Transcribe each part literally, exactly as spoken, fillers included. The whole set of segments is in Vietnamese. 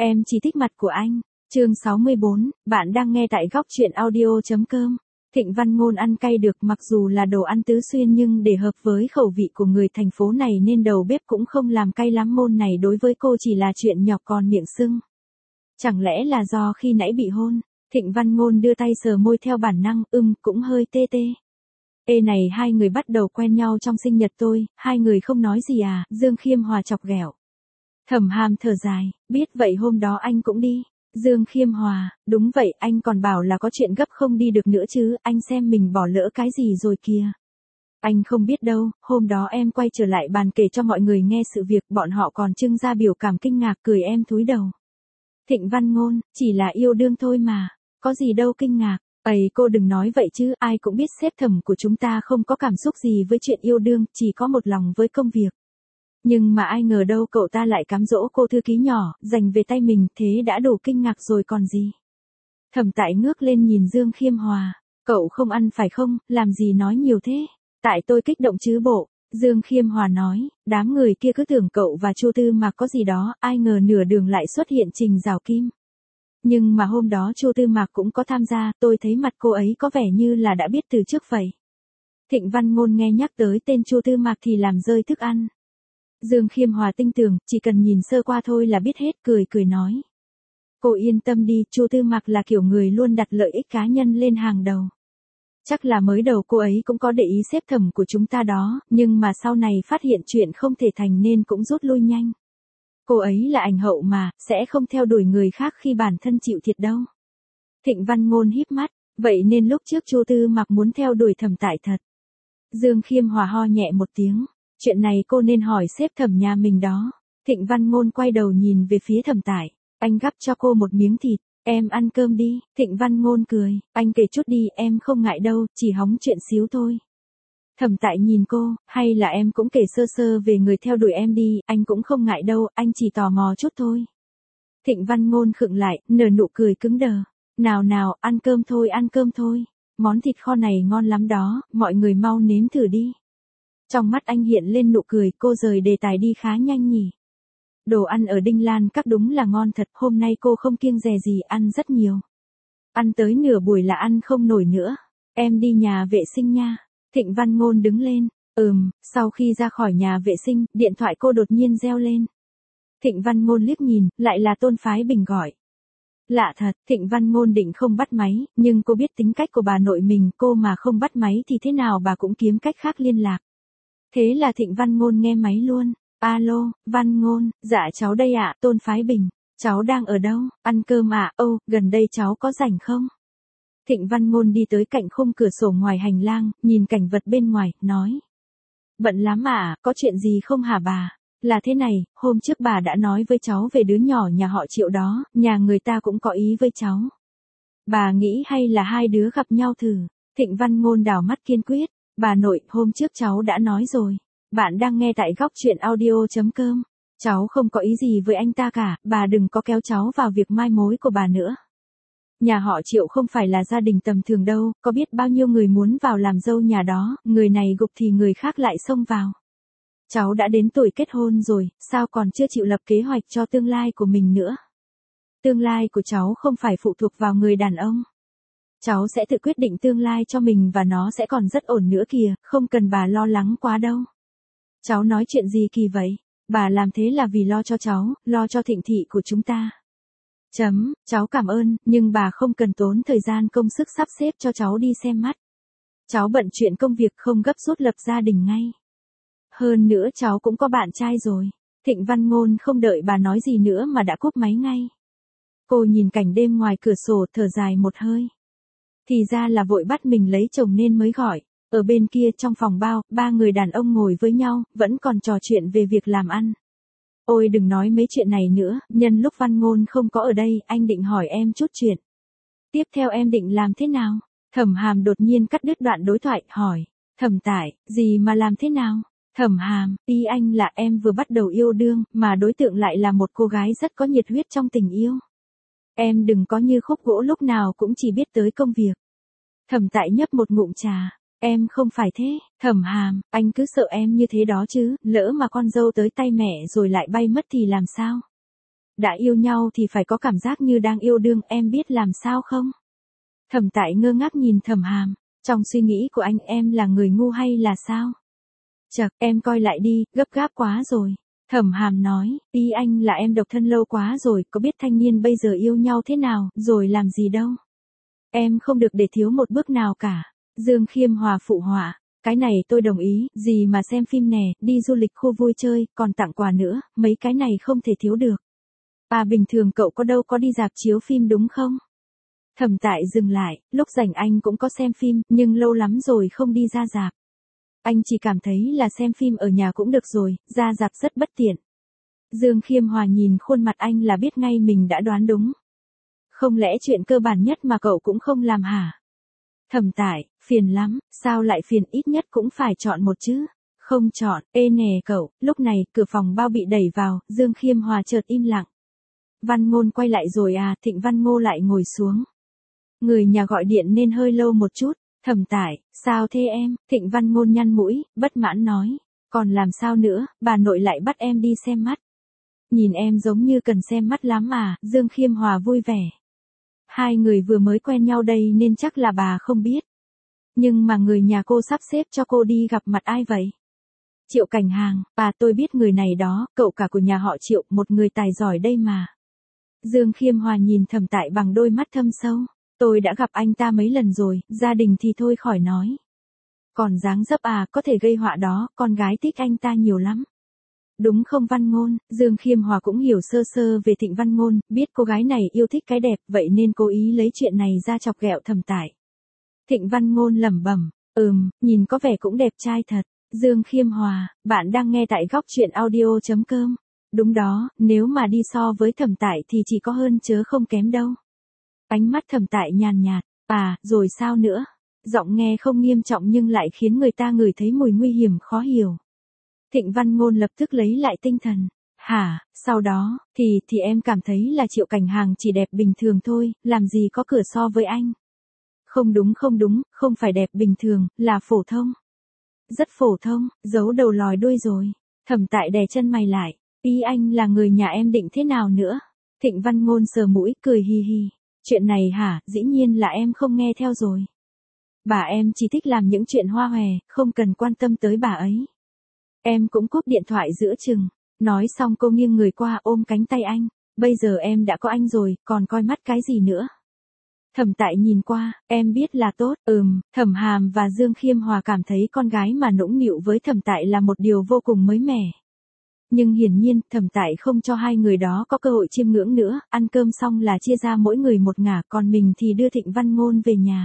Em chỉ thích mặt của anh. Chương sáu mươi bốn, bạn đang nghe tại góc truyện audio.com. Thịnh Văn Ngôn ăn cay được, mặc dù là đồ ăn tứ xuyên nhưng để hợp với khẩu vị của người thành phố này nên đầu bếp cũng không làm cay lắm. Môn này đối với cô chỉ là chuyện nhỏ, còn miệng sưng. Chẳng lẽ là do khi nãy bị hôn? Thịnh Văn Ngôn đưa tay sờ môi theo bản năng, ưm, cũng hơi tê tê. Ê này, hai người bắt đầu quen nhau trong sinh nhật tôi, hai người không nói gì à? Dương Khiêm Hòa chọc ghẹo. Thẩm Hàm thở dài, biết vậy hôm đó anh cũng đi. Dương Khiêm Hòa, đúng vậy, anh còn bảo là có chuyện gấp không đi được nữa chứ, anh xem mình bỏ lỡ cái gì rồi kìa. Anh không biết đâu, hôm đó em quay trở lại bàn kể cho mọi người nghe sự việc, bọn họ còn trưng ra biểu cảm kinh ngạc, cười em thúi đầu. Thịnh Văn Ngôn, chỉ là yêu đương thôi mà, có gì đâu kinh ngạc. Ây, cô đừng nói vậy chứ, ai cũng biết sếp Thẩm của chúng ta không có cảm xúc gì với chuyện yêu đương, chỉ có một lòng với công việc. Nhưng mà ai ngờ đâu cậu ta lại cám dỗ cô thư ký nhỏ, giành về tay mình, thế đã đủ kinh ngạc rồi còn gì. Thẩm Tại ngước lên nhìn Dương Khiêm Hòa, cậu không ăn phải không, làm gì nói nhiều thế. Tại tôi kích động chứ bộ. Dương Khiêm Hòa nói, đám người kia cứ tưởng cậu và Chu Tư Mạc có gì đó, ai ngờ nửa đường lại xuất hiện Trình Giảo Kim. Nhưng mà hôm đó Chu Tư Mạc cũng có tham gia, tôi thấy mặt cô ấy có vẻ như là đã biết từ trước vậy. Thịnh Văn Ngôn nghe nhắc tới tên Chu Tư Mạc thì làm rơi thức ăn. Dương Khiêm Hòa tinh tường, chỉ cần nhìn sơ qua thôi là biết hết, cười cười nói. Cô yên tâm đi, Chu Tư Mạc là kiểu người luôn đặt lợi ích cá nhân lên hàng đầu. Chắc là mới đầu cô ấy cũng có để ý sếp Thẩm của chúng ta đó, nhưng mà sau này phát hiện chuyện không thể thành nên cũng rút lui nhanh. Cô ấy là ảnh hậu mà, sẽ không theo đuổi người khác khi bản thân chịu thiệt đâu. Thịnh Văn Ngôn híp mắt, vậy nên lúc trước Chu Tư Mạc muốn theo đuổi Thẩm Tại thật. Dương Khiêm Hòa ho nhẹ một tiếng, chuyện này cô nên hỏi sếp Thẩm nhà mình đó. Thịnh Văn Ngôn quay đầu nhìn về phía Thẩm Tại, anh gắp cho cô một miếng thịt, em ăn cơm đi. Thịnh Văn Ngôn cười, anh kể chút đi, em không ngại đâu, chỉ hóng chuyện xíu thôi. Thẩm Tại nhìn cô, hay là em cũng kể sơ sơ về người theo đuổi em đi, anh cũng không ngại đâu, anh chỉ tò mò chút thôi. Thịnh Văn Ngôn khựng lại, nở nụ cười cứng đờ. Nào nào, ăn cơm thôi, ăn cơm thôi. Món thịt kho này ngon lắm đó, mọi người mau nếm thử đi. Trong mắt anh hiện lên nụ cười, cô rời đề tài đi khá nhanh nhỉ. Đồ ăn ở Đinh Lan Các đúng là ngon thật, hôm nay cô không kiêng dè gì, ăn rất nhiều. Ăn tới nửa buổi là ăn không nổi nữa. Em đi nhà vệ sinh nha. Thịnh Văn Ngôn đứng lên, ừm, sau khi ra khỏi nhà vệ sinh, điện thoại cô đột nhiên reo lên. Thịnh Văn Ngôn liếc nhìn, lại là Tôn Phái Bình gọi. Lạ thật, Thịnh Văn Ngôn định không bắt máy, nhưng cô biết tính cách của bà nội mình, cô mà không bắt máy thì thế nào bà cũng kiếm cách khác liên lạc. Thế là Thịnh Văn Ngôn nghe máy luôn. Alo, Văn Ngôn, dạ cháu đây ạ, Tôn Phái Bình. Cháu đang ở đâu, ăn cơm ạ, ô, gần đây cháu có rảnh không? Thịnh Văn Ngôn đi tới cạnh khung cửa sổ ngoài hành lang, nhìn cảnh vật bên ngoài, nói. Bận lắm à, có chuyện gì không hả bà? Là thế này, hôm trước bà đã nói với cháu về đứa nhỏ nhà họ Triệu đó, nhà người ta cũng có ý với cháu. Bà nghĩ hay là hai đứa gặp nhau thử? Thịnh Văn Ngôn đảo mắt kiên quyết. Bà nội, hôm trước cháu đã nói rồi. Bạn đang nghe tại góc truyện audio.com. Cháu không có ý gì với anh ta cả, bà đừng có kéo cháu vào việc mai mối của bà nữa. Nhà họ Triệu không phải là gia đình tầm thường đâu, có biết bao nhiêu người muốn vào làm dâu nhà đó, người này gục thì người khác lại xông vào. Cháu đã đến tuổi kết hôn rồi, sao còn chưa chịu lập kế hoạch cho tương lai của mình nữa? Tương lai của cháu không phải phụ thuộc vào người đàn ông. Cháu sẽ tự quyết định tương lai cho mình và nó sẽ còn rất ổn nữa kìa, không cần bà lo lắng quá đâu. Cháu nói chuyện gì kỳ vậy? Bà làm thế là vì lo cho cháu, lo cho Thịnh thị của chúng ta. Chấm, cháu cảm ơn, nhưng bà không cần tốn thời gian công sức sắp xếp cho cháu đi xem mắt. Cháu bận chuyện công việc không gấp rút lập gia đình ngay. Hơn nữa cháu cũng có bạn trai rồi. Thịnh Văn Ngôn không đợi bà nói gì nữa mà đã cúp máy ngay. Cô nhìn cảnh đêm ngoài cửa sổ, thở dài một hơi. Thì ra là vội bắt mình lấy chồng nên mới gọi. Ở bên kia trong phòng bao, ba người đàn ông ngồi với nhau, vẫn còn trò chuyện về việc làm ăn. Ôi đừng nói mấy chuyện này nữa, nhân lúc Văn Ngôn không có ở đây, anh định hỏi em chút chuyện. Tiếp theo em định làm thế nào? Thẩm Hàm đột nhiên cắt đứt đoạn đối thoại, hỏi. Thẩm Tại, gì mà làm thế nào? Thẩm Hàm, ý anh là em vừa bắt đầu yêu đương, mà đối tượng lại là một cô gái rất có nhiệt huyết trong tình yêu. Em đừng có như khúc gỗ lúc nào cũng chỉ biết tới công việc. Thẩm Tại nhấp một ngụm trà. Em không phải thế, Thẩm Hàm, anh cứ sợ em như thế đó chứ, lỡ mà con dâu tới tay mẹ rồi lại bay mất thì làm sao? Đã yêu nhau thì phải có cảm giác như đang yêu đương, em biết làm sao không? Thẩm Tại ngơ ngác nhìn Thẩm Hàm, trong suy nghĩ của anh em là người ngu hay là sao? Chậc, em coi lại đi, gấp gáp quá rồi. Thẩm Hàm nói, ý anh là em độc thân lâu quá rồi, có biết thanh niên bây giờ yêu nhau thế nào, rồi làm gì đâu. Em không được để thiếu một bước nào cả. Dương Khiêm Hòa phụ họa, cái này tôi đồng ý, gì mà xem phim nè, đi du lịch khu vui chơi, còn tặng quà nữa, mấy cái này không thể thiếu được. À bình thường cậu có đâu có đi rạp chiếu phim đúng không? Thẩm Tại dừng lại, lúc rảnh anh cũng có xem phim, nhưng lâu lắm rồi không đi ra rạp. Anh chỉ cảm thấy là xem phim ở nhà cũng được rồi, ra rạp rất bất tiện. Dương Khiêm Hòa nhìn khuôn mặt anh là biết ngay mình đã đoán đúng. Không lẽ chuyện cơ bản nhất mà cậu cũng không làm hả? Thẩm Tại, phiền lắm, sao lại phiền, ít nhất cũng phải chọn một chứ. Không chọn, ê nè cậu, lúc này cửa phòng bao bị đẩy vào, Dương Khiêm Hòa chợt im lặng. Văn Ngôn quay lại rồi à, Thịnh Văn Ngô lại ngồi xuống. Người nhà gọi điện nên hơi lâu một chút. Thẩm Tại, sao thế em? Thịnh Văn Ngôn nhăn mũi, bất mãn nói. Còn làm sao nữa, bà nội lại bắt em đi xem mắt. Nhìn em giống như cần xem mắt lắm à, Dương Khiêm Hòa vui vẻ. Hai người vừa mới quen nhau đây nên chắc là bà không biết. Nhưng mà người nhà cô sắp xếp cho cô đi gặp mặt ai vậy? Triệu Cảnh Hàng, bà tôi biết người này đó, cậu cả của nhà họ Triệu, một người tài giỏi đây mà. Dương Khiêm Hòa nhìn Thẩm Tại bằng đôi mắt thâm sâu. Tôi đã gặp anh ta mấy lần rồi, gia đình thì thôi khỏi nói. Còn dáng dấp à, có thể gây họa đó, con gái thích anh ta nhiều lắm. Đúng không Văn Ngôn? Dương Khiêm Hòa cũng hiểu sơ sơ về Thịnh Văn Ngôn, biết cô gái này yêu thích cái đẹp, vậy nên cố ý lấy chuyện này ra chọc ghẹo Thẩm Tại. Thịnh Văn Ngôn lẩm bẩm, ừm, nhìn có vẻ cũng đẹp trai thật. Dương Khiêm Hòa, bạn đang nghe tại góc truyện audio chấm com. Đúng đó, nếu mà đi so với Thẩm Tại thì chỉ có hơn chớ không kém đâu. Ánh mắt Thẩm Tại nhàn nhạt, à, rồi sao nữa? Giọng nghe không nghiêm trọng nhưng lại khiến người ta ngửi thấy mùi nguy hiểm khó hiểu. Thịnh Văn Ngôn lập tức lấy lại tinh thần. Hả, sau đó, thì, thì em cảm thấy là Triệu Cảnh Hàng chỉ đẹp bình thường thôi, làm gì có cửa so với anh. Không đúng không đúng, không phải đẹp bình thường, là phổ thông. Rất phổ thông, giấu đầu lòi đuôi rồi. Thẩm Tại đè chân mày lại, ý anh là người nhà em định thế nào nữa? Thịnh Văn Ngôn sờ mũi, cười hi hi. Chuyện này hả, dĩ nhiên là em không nghe theo rồi. Bà em chỉ thích làm những chuyện hoa hòe, không cần quan tâm tới bà ấy. Em cũng cúp điện thoại giữa chừng. Nói xong cô nghiêng người qua ôm cánh tay anh. Bây giờ em đã có anh rồi, còn coi mắt cái gì nữa. Thẩm Tại nhìn qua, em biết là tốt, ừm, Thẩm Hàm và Dương Khiêm Hòa cảm thấy con gái mà nũng nịu với Thẩm Tại là một điều vô cùng mới mẻ. Nhưng hiển nhiên, Thẩm Tại không cho hai người đó có cơ hội chiêm ngưỡng nữa, ăn cơm xong là chia ra mỗi người một ngả, còn mình thì đưa Thịnh Văn Ngôn về nhà.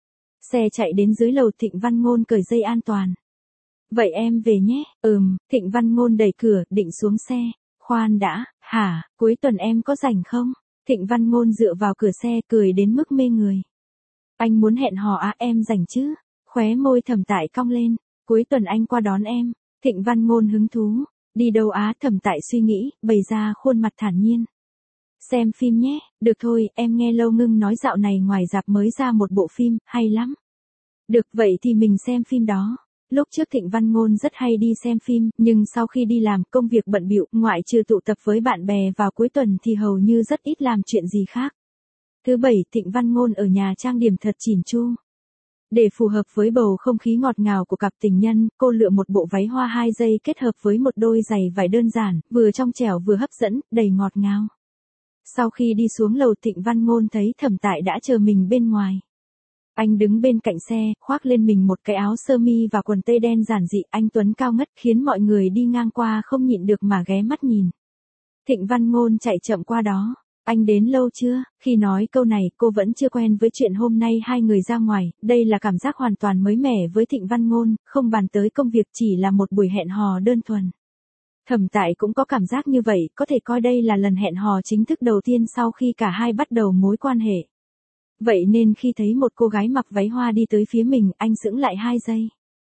Xe chạy đến dưới lầu, Thịnh Văn Ngôn cởi dây an toàn. Vậy em về nhé, ừm, Thịnh Văn Ngôn đẩy cửa, định xuống xe. Khoan đã, hả, cuối tuần em có rảnh không? Thịnh Văn Ngôn dựa vào cửa xe, cười đến mức mê người. Anh muốn hẹn hò à, em rảnh chứ? Khóe môi Thẩm Tại cong lên, cuối tuần anh qua đón em. Thịnh Văn Ngôn hứng thú. Đi đâu á? Thẩm Tại suy nghĩ, bày ra khuôn mặt thản nhiên. Xem phim nhé, được thôi, em nghe Lâu Ngưng nói dạo này ngoài rạp mới ra một bộ phim, hay lắm. Được, vậy thì mình xem phim đó. Lúc trước Thịnh Văn Ngôn rất hay đi xem phim, nhưng sau khi đi làm công việc bận bịu, ngoại trừ tụ tập với bạn bè vào cuối tuần thì hầu như rất ít làm chuyện gì khác. Thứ bảy, Thịnh Văn Ngôn ở nhà trang điểm thật chỉn chu. Để phù hợp với bầu không khí ngọt ngào của cặp tình nhân, cô lựa một bộ váy hoa hai dây kết hợp với một đôi giày vải đơn giản, vừa trong trẻo vừa hấp dẫn, đầy ngọt ngào. Sau khi đi xuống lầu, Thịnh Văn Ngôn thấy Thẩm Tại đã chờ mình bên ngoài. Anh đứng bên cạnh xe, khoác lên mình một cái áo sơ mi và quần tây đen giản dị, anh tuấn cao ngất khiến mọi người đi ngang qua không nhịn được mà ghé mắt nhìn. Thịnh Văn Ngôn chạy chậm qua đó. Anh đến lâu chưa? Khi nói câu này, cô vẫn chưa quen với chuyện hôm nay hai người ra ngoài, đây là cảm giác hoàn toàn mới mẻ với Thịnh Văn Ngôn, không bàn tới công việc, chỉ là một buổi hẹn hò đơn thuần. Thẩm Tại cũng có cảm giác như vậy, có thể coi đây là lần hẹn hò chính thức đầu tiên sau khi cả hai bắt đầu mối quan hệ. Vậy nên khi thấy một cô gái mặc váy hoa đi tới phía mình, anh sững lại hai giây.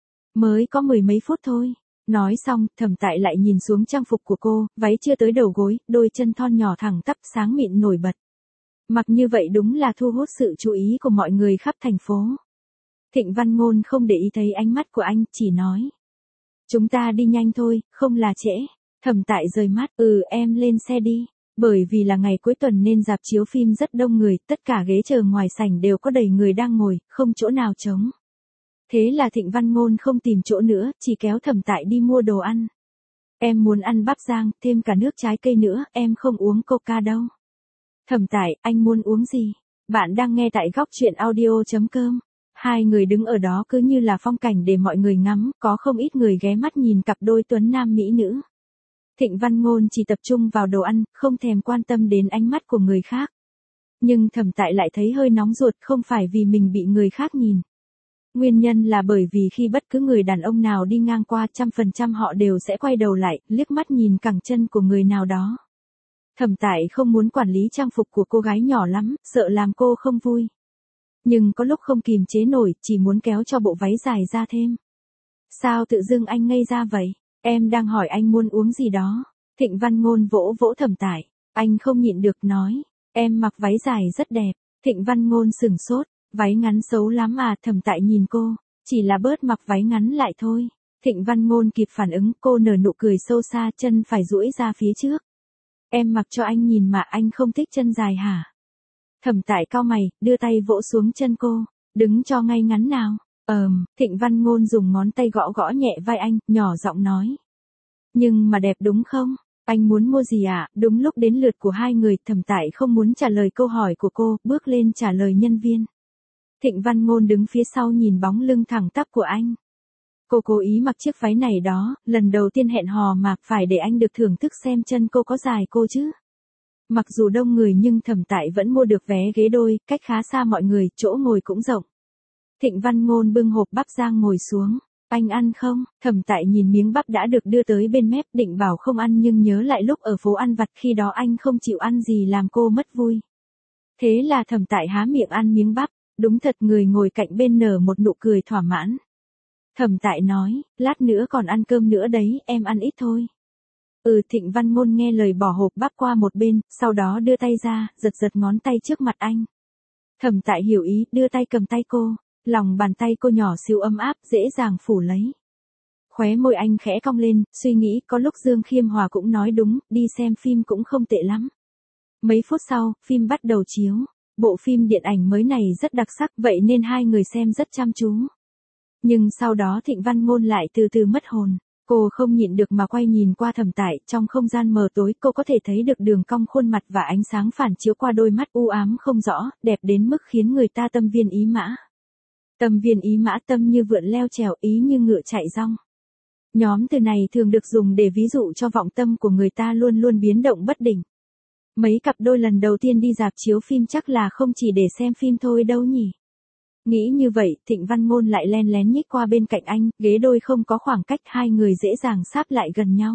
Mới có mười mấy phút thôi. Nói xong, Thẩm Tại lại nhìn xuống trang phục của cô, váy chưa tới đầu gối, đôi chân thon nhỏ thẳng tắp sáng mịn nổi bật. Mặc như vậy đúng là thu hút sự chú ý của mọi người khắp thành phố. Thịnh Văn Ngôn không để ý thấy ánh mắt của anh, chỉ nói. Chúng ta đi nhanh thôi, không là trễ. Thẩm Tại rời mắt, ừ em lên xe đi. Bởi vì là ngày cuối tuần nên rạp chiếu phim rất đông người, tất cả ghế chờ ngoài sảnh đều có đầy người đang ngồi, không chỗ nào trống. Thế là Thịnh Văn Ngôn không tìm chỗ nữa, chỉ kéo Thẩm Tại đi mua đồ ăn. Em muốn ăn bắp rang, thêm cả nước trái cây nữa, em không uống coca đâu. Thẩm Tại, anh muốn uống gì? Bạn đang nghe tại góc truyện audio.com. Hai người đứng ở đó cứ như là phong cảnh để mọi người ngắm, có không ít người ghé mắt nhìn cặp đôi tuấn nam mỹ nữ. Thịnh Văn Ngôn chỉ tập trung vào đồ ăn, không thèm quan tâm đến ánh mắt của người khác. Nhưng Thẩm Tại lại thấy hơi nóng ruột, không phải vì mình bị người khác nhìn. Nguyên nhân là bởi vì khi bất cứ người đàn ông nào đi ngang qua, trăm phần trăm họ đều sẽ quay đầu lại, liếc mắt nhìn cẳng chân của người nào đó. Thẩm Tại không muốn quản lý trang phục của cô gái nhỏ lắm, sợ làm cô không vui. Nhưng có lúc không kìm chế nổi, chỉ muốn kéo cho bộ váy dài ra thêm. Sao tự dưng anh ngây ra vậy? Em đang hỏi anh muốn uống gì đó. Thịnh Văn Ngôn vỗ vỗ Thẩm Tại. Anh không nhịn được nói. Em mặc váy dài rất đẹp. Thịnh Văn Ngôn sửng sốt. Váy ngắn xấu lắm à? Thẩm Tại nhìn cô. Chỉ là bớt mặc váy ngắn lại thôi. Thịnh Văn Ngôn kịp phản ứng, cô nở nụ cười sâu xa, chân phải duỗi ra phía trước. Em mặc cho anh nhìn mà, anh không thích chân dài hả? Thẩm Tại cau mày, đưa tay vỗ xuống chân cô. Đứng cho ngay ngắn nào. Ờm, Thịnh Văn Ngôn dùng ngón tay gõ gõ nhẹ vai anh, nhỏ giọng nói. Nhưng mà đẹp đúng không? Anh muốn mua gì ạ? À? Đúng lúc đến lượt của hai người, Thẩm Tại không muốn trả lời câu hỏi của cô, bước lên trả lời nhân viên. Thịnh Văn Ngôn đứng phía sau nhìn bóng lưng thẳng tắp của anh. Cô cố ý mặc chiếc váy này đó, lần đầu tiên hẹn hò mà phải để anh được thưởng thức xem chân cô có dài cô chứ. Mặc dù đông người nhưng Thẩm Tại vẫn mua được vé ghế đôi, cách khá xa mọi người, chỗ ngồi cũng rộng. Thịnh Văn Ngôn bưng hộp bắp rang ngồi xuống. Anh ăn không? Thẩm Tại nhìn miếng bắp đã được đưa tới bên mép, định bảo không ăn nhưng nhớ lại lúc ở phố ăn vặt khi đó anh không chịu ăn gì làm cô mất vui. Thế là Thẩm Tại há miệng ăn miếng bắp, đúng thật người ngồi cạnh bên nở một nụ cười thỏa mãn. Thẩm Tại nói, lát nữa còn ăn cơm nữa đấy, em ăn ít thôi. Ừ, Thịnh Văn Ngôn nghe lời bỏ hộp bắp qua một bên, sau đó đưa tay ra, giật giật ngón tay trước mặt anh. Thẩm Tại hiểu ý, đưa tay cầm tay cô, lòng bàn tay cô nhỏ xíu ấm áp, dễ dàng phủ lấy. Khóe môi anh khẽ cong lên, suy nghĩ có lúc Dương Khiêm Hòa cũng nói đúng, đi xem phim cũng không tệ lắm. Mấy phút sau, phim bắt đầu chiếu. Bộ phim điện ảnh mới này rất đặc sắc, vậy nên hai người xem rất chăm chú. Nhưng sau đó Thịnh Văn Ngôn lại từ từ mất hồn. Cô không nhịn được mà quay nhìn qua Thẩm Tại, trong không gian mờ tối cô có thể thấy được đường cong khuôn mặt và ánh sáng phản chiếu qua đôi mắt u ám không rõ, đẹp đến mức khiến người ta tâm viên ý mã. Tâm viên ý mã, tâm như vượn leo trèo, ý như ngựa chạy rong. Nhóm từ này thường được dùng để ví dụ cho vọng tâm của người ta luôn luôn biến động bất định. Mấy cặp đôi lần đầu tiên đi rạp chiếu phim chắc là không chỉ để xem phim thôi đâu nhỉ. Nghĩ như vậy, Thịnh Văn Ngôn lại len lén nhích qua bên cạnh anh, ghế đôi không có khoảng cách, hai người dễ dàng sáp lại gần nhau.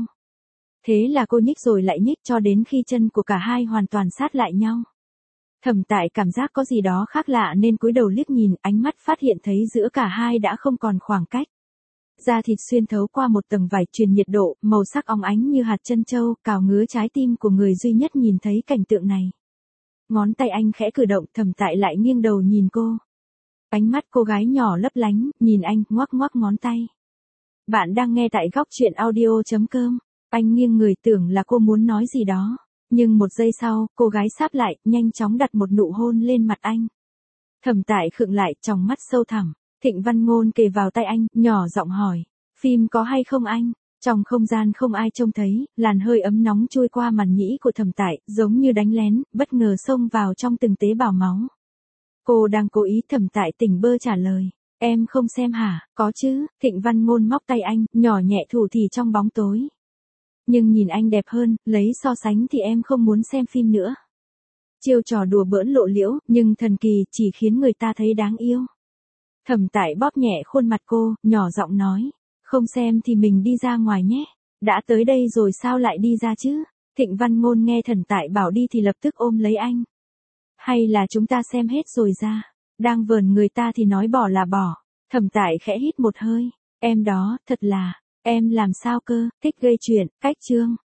Thế là cô nhích rồi lại nhích cho đến khi chân của cả hai hoàn toàn sát lại nhau. Thẩm Tại cảm giác có gì đó khác lạ nên cúi đầu liếc nhìn, ánh mắt phát hiện thấy giữa cả hai đã không còn khoảng cách. Da thịt xuyên thấu qua một tầng vải truyền nhiệt độ, màu sắc óng ánh như hạt trân châu, cào ngứa trái tim của người duy nhất nhìn thấy cảnh tượng này. Ngón tay anh khẽ cử động, Thẩm Tại lại nghiêng đầu nhìn cô. Ánh mắt cô gái nhỏ lấp lánh, nhìn anh, ngoắc ngoắc ngón tay. Bạn đang nghe tại góc truyện audio.com. Anh nghiêng người tưởng là cô muốn nói gì đó. Nhưng một giây sau, cô gái sáp lại, nhanh chóng đặt một nụ hôn lên mặt anh. Thẩm Tại khựng lại, tròng mắt sâu thẳm. Thịnh Văn Ngôn kề vào tay anh, nhỏ giọng hỏi. Phim có hay không anh? Trong không gian không ai trông thấy, làn hơi ấm nóng trôi qua màn nhĩ của Thẩm Tại, giống như đánh lén, bất ngờ xông vào trong từng tế bào máu. Cô đang cố ý. Thẩm Tại tỉnh bơ trả lời. Em không xem hả? Có chứ. Thịnh Văn Ngôn móc tay anh, nhỏ nhẹ thủ thỉ trong bóng tối. Nhưng nhìn anh đẹp hơn, lấy so sánh thì em không muốn xem phim nữa. Chiêu trò đùa bỡn lộ liễu, nhưng thần kỳ, chỉ khiến người ta thấy đáng yêu. Thẩm Tại bóp nhẹ khuôn mặt cô, nhỏ giọng nói. Không xem thì mình đi ra ngoài nhé. Đã tới đây rồi sao lại đi ra chứ? Thịnh Văn Ngôn nghe Thẩm Tại bảo đi thì lập tức ôm lấy anh. Hay là chúng ta xem hết rồi ra? Đang vờn người ta thì nói bỏ là bỏ. Thẩm Tại khẽ hít một hơi. Em đó, thật là, em làm sao cơ, thích gây chuyện, cách chương.